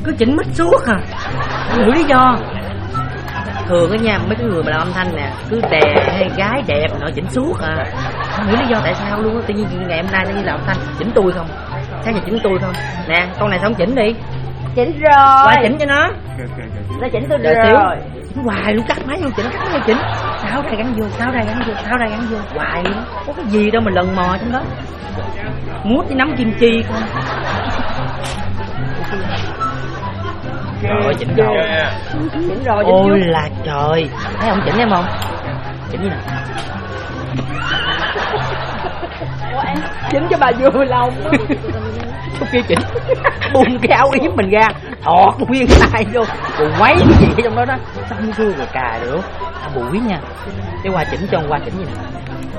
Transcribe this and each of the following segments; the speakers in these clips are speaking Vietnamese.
cứ chỉnh mic suốt à, không hiểu lý do. Thường á nha, mấy cái người mà làm âm thanh nè, cứ đè hay gái đẹp nó chỉnh suốt à, không hiểu lý do tại sao luôn á. Tự nhiên ngày hôm nay nó như làm âm thanh chỉnh tôi không, sáng giờ chỉnh tôi không. Nè con này sao không chỉnh đi? Chỉnh rồi. Qua chỉnh cho nó. Nó chỉnh tôi rồi. Chỉnh hoài luôn, cắt máy không chỉnh, cắt máy không chỉnh, tháo ra gắn vô, tháo ra gắn vô, tháo ra gắn vô hoài luôn. Có cái gì đâu mà lần mò trong đó, mút với nắm kim chi không. Rồi chỉnh rồi. Chỉnh rồi. Ôi là trời, thấy ông chỉnh em không? Chỉnh như nào? Chỉnh cho bà vừa lòng. Lúc kia chỉnh bung cái áo yếm mình ra, thọt nguyên cái tay vô, rồi quấy cái gì ở trong đó đó, xong xuôi rồi cài được. Bụi nha. Cái qua chỉnh cho qua chỉnh như nào?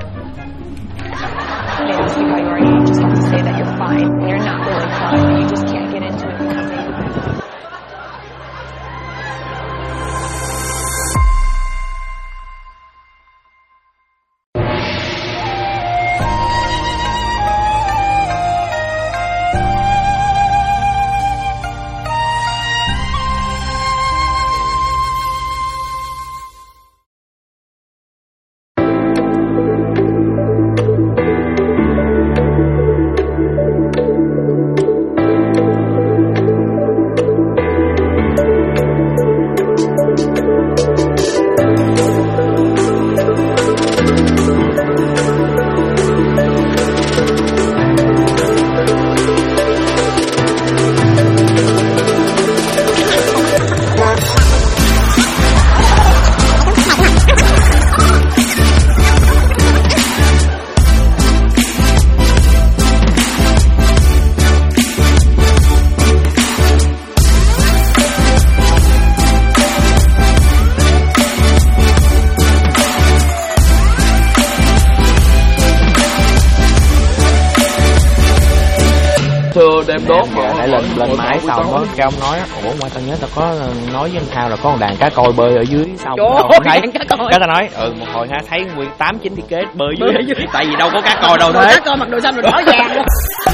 Đem đốt lại lên mái sau đó cái ông nói ủa ngoài tao nhớ tao có nói với anh Thao là có con đàn cá coi bơi ở dưới sau thấy cái tao nói một hồi ha thấy nguyên 8-9 thì kế bơi dưới tại vì đâu có cá coi đâu thế. Cá coi mặc đồ xanh rồi đỏ vàng luôn.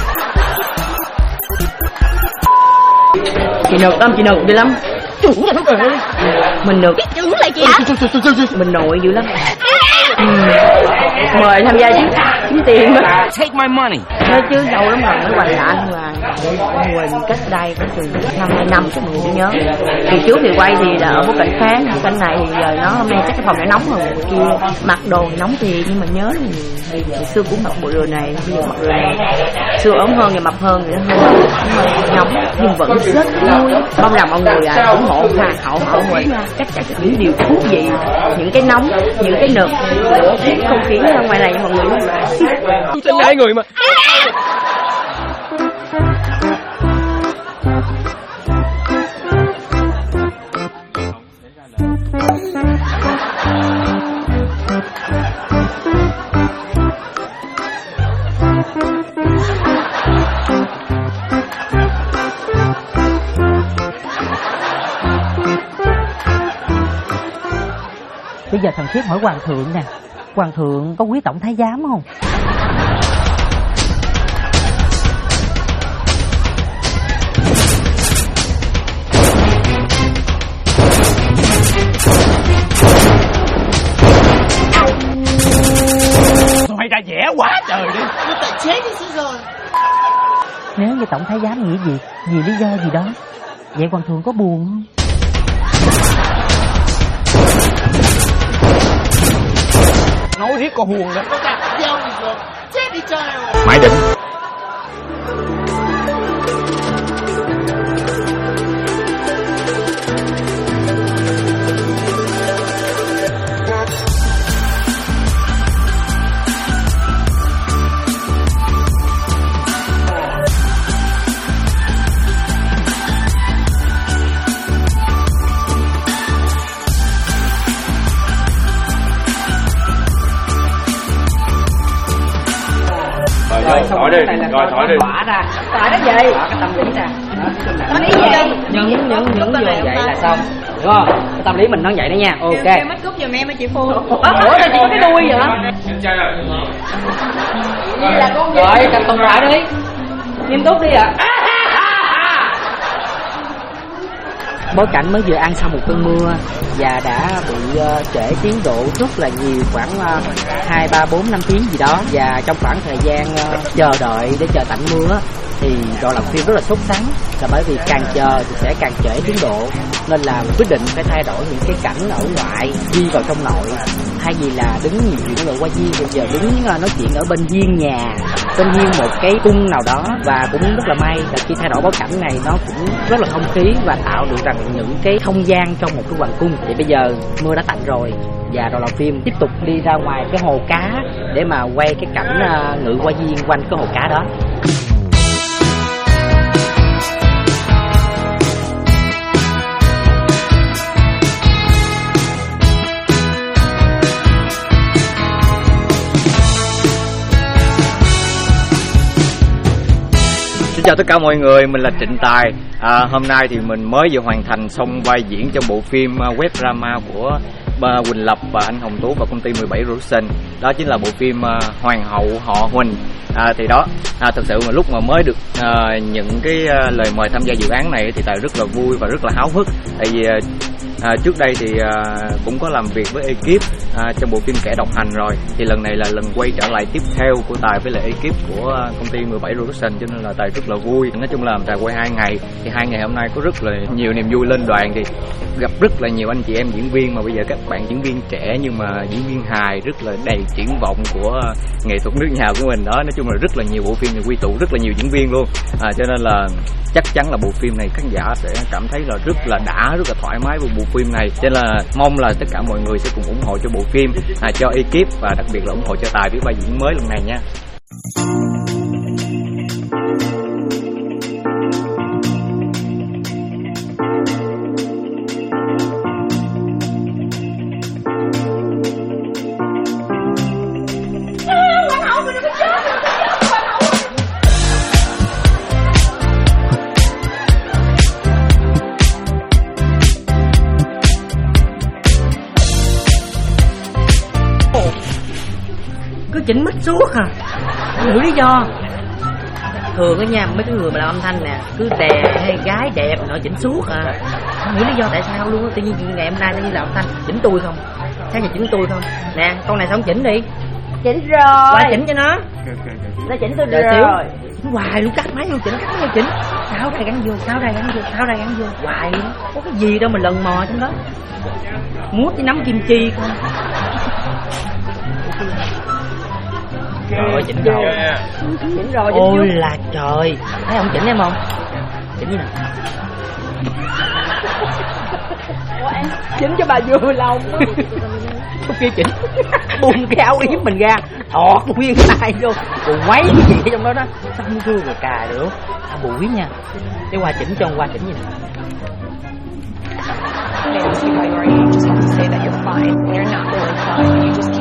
Chị nực lắm, chị nực dữ lắm. Chuẩn rồi trời ơi. Mình nực chứng lại chị hả? Mình nội dữ lắm. Mời tham gia chứ kiếm tiền mà. Take my money. Nói chứ lâu lắm rồi mới quay lại là Quỳnh cách đây có chừng 5-2 năm chắc mọi người nhớ. Kỳ trước thì quay thì là ở bối cảnh khác, bối cảnh này thì giờ nó hôm nay chắc cái phòng này nóng hơn người kia, mặc đồ thì nóng thì nhưng mà nhớ thì ngày xưa cũng mặc bộ đồ này, bây giờ mặc đồ này, xưa ốm hơn và mập hơn thì nó hơi nóng nhưng vẫn rất vui. Mong rằng mọi người ủng hộ hậu Quỳnh, chắc chắn những điều thú vị, những cái nóng, những cái nực của không khí ngoài này mọi người. Xin hai người mà. Bây giờ thằng Khiết hỏi hoàng thượng nè, hoàng thượng có quý tổng thái giám không? Mày ra dễ quá trời đi. Tại chết đi rồi. Nếu như tổng thái giám nghỉ việc vì lý do gì đó, vậy hoàng thượng có buồn không? Nói riết con Huồng đó. Chết đi trời. Mãi định. Thổi đi, rồi thổi đi. Quả ra. Tại cái gì? Quả cái tâm lý nè. Tâm lý gì? Nhấn vô vậy là xong. Đúng không? Cái tâm lý mình nói vậy đó nha. Ok. Kêu make up giùm em chị Phu. Ủa sao chỉ có cái đuôi vậy hả? Là con gì? Rồi, cầm tùng lại đi. Nghiêm túc đi ạ. bối cảnh mới vừa ăn sau một cơn mưa và đã bị trễ tiến độ rất là nhiều, khoảng 2, 3, 4, 5 tiếng gì đó. Và trong khoảng thời gian chờ đợi để chờ tạnh mưa thì đội làm phim rất là sốt sắng, là bởi vì càng chờ thì sẽ càng trễ tiến độ, nên là quyết định phải thay đổi những cái cảnh ở ngoài đi vào trong nội. Thay vì là đứng nhiều chuyện ở qua viên, bây giờ đứng nói chuyện ở bên hiên nhà, bên hiên một cái cung nào đó. Và cũng rất là may là khi thay đổi bối cảnh này nó cũng rất là không khí và tạo được rằng những cái không gian trong một cái hoàng cung. Thì bây giờ mưa đã tạnh rồi và đội làm phim tiếp tục đi ra ngoài cái hồ cá để mà quay cái cảnh ngự qua viên quanh cái hồ cá đó. Xin chào tất cả mọi người, mình là Trịnh Tài. Hôm nay thì mình mới vừa hoàn thành xong vai diễn trong bộ phim web drama của Quỳnh Lập và anh Hồng Tú và công ty 17 Production. Đó chính là bộ phim Hoàng hậu họ Huỳnh. Thì đó, thật sự mà lúc mà mới được những cái lời mời tham gia dự án này thì Tài rất là vui và rất là háo hức. Tại vì trước đây thì cũng có làm việc với ekip trong bộ phim Kẻ Độc Hành rồi. Thì lần này là lần quay trở lại tiếp theo của Tài với lại ekip của công ty 17 Production, cho nên là Tài rất là vui. Nói chung là Tài quay 2 ngày, thì 2 ngày hôm nay có rất là nhiều niềm vui. Lên đoàn thì gặp rất là nhiều anh chị em diễn viên, mà bây giờ các bạn diễn viên trẻ nhưng mà diễn viên hài, rất là đầy triển vọng của nghệ thuật nước nhà của mình đó. Nói chung là rất là nhiều bộ phim này quy tụ rất là nhiều diễn viên luôn, cho nên là chắc chắn là bộ phim này khán giả sẽ cảm thấy là rất là đã, rất là thoải mái với bộ phim này. Cho nên là mong là tất cả mọi người sẽ cùng ủng hộ cho bộ phim, cho ekip và đặc biệt là ủng hộ cho Tài với vai diễn mới lần này nha. Cứ chỉnh mic suốt à, không hiểu lý do. Thường á nha, mấy cái người mà làm âm thanh nè, cứ đè hay gái đẹp nó chỉnh suốt à, không hiểu lý do tại sao luôn á. Tự nhiên ngày hôm nay nó đi làm âm thanh chỉnh tôi không, sáng giờ chỉnh tôi không. Nè con này sao không chỉnh đi, Chỉnh rồi. qua chỉnh cho nó Nó chỉnh tôi đợi rồi. xíu. Hoài luôn, cắt máy không chỉnh, cắt máy không chỉnh, sao đây gắn vô, sao đây gắn vô, sao đây gắn vô hoài luôn. Có cái gì đâu mà lần mò trong đó, mút với nắm kim chi không. Rồi chỉnh rồi. Chỉnh rồi. Ôi là trời, thấy không chỉnh em không? Chỉnh như nào? Chỉnh cho bà vừa lòng. Lúc kia chỉnh bung cái áo yếm mình ra, thọt nguyên tay vô, rồi quấy cái gì ở trong đó đó, xong rồi cài được. Bụi nha. Cái qua chỉnh cho qua chỉnh như nào? Just want to say that you're fine. You're not really fine. You just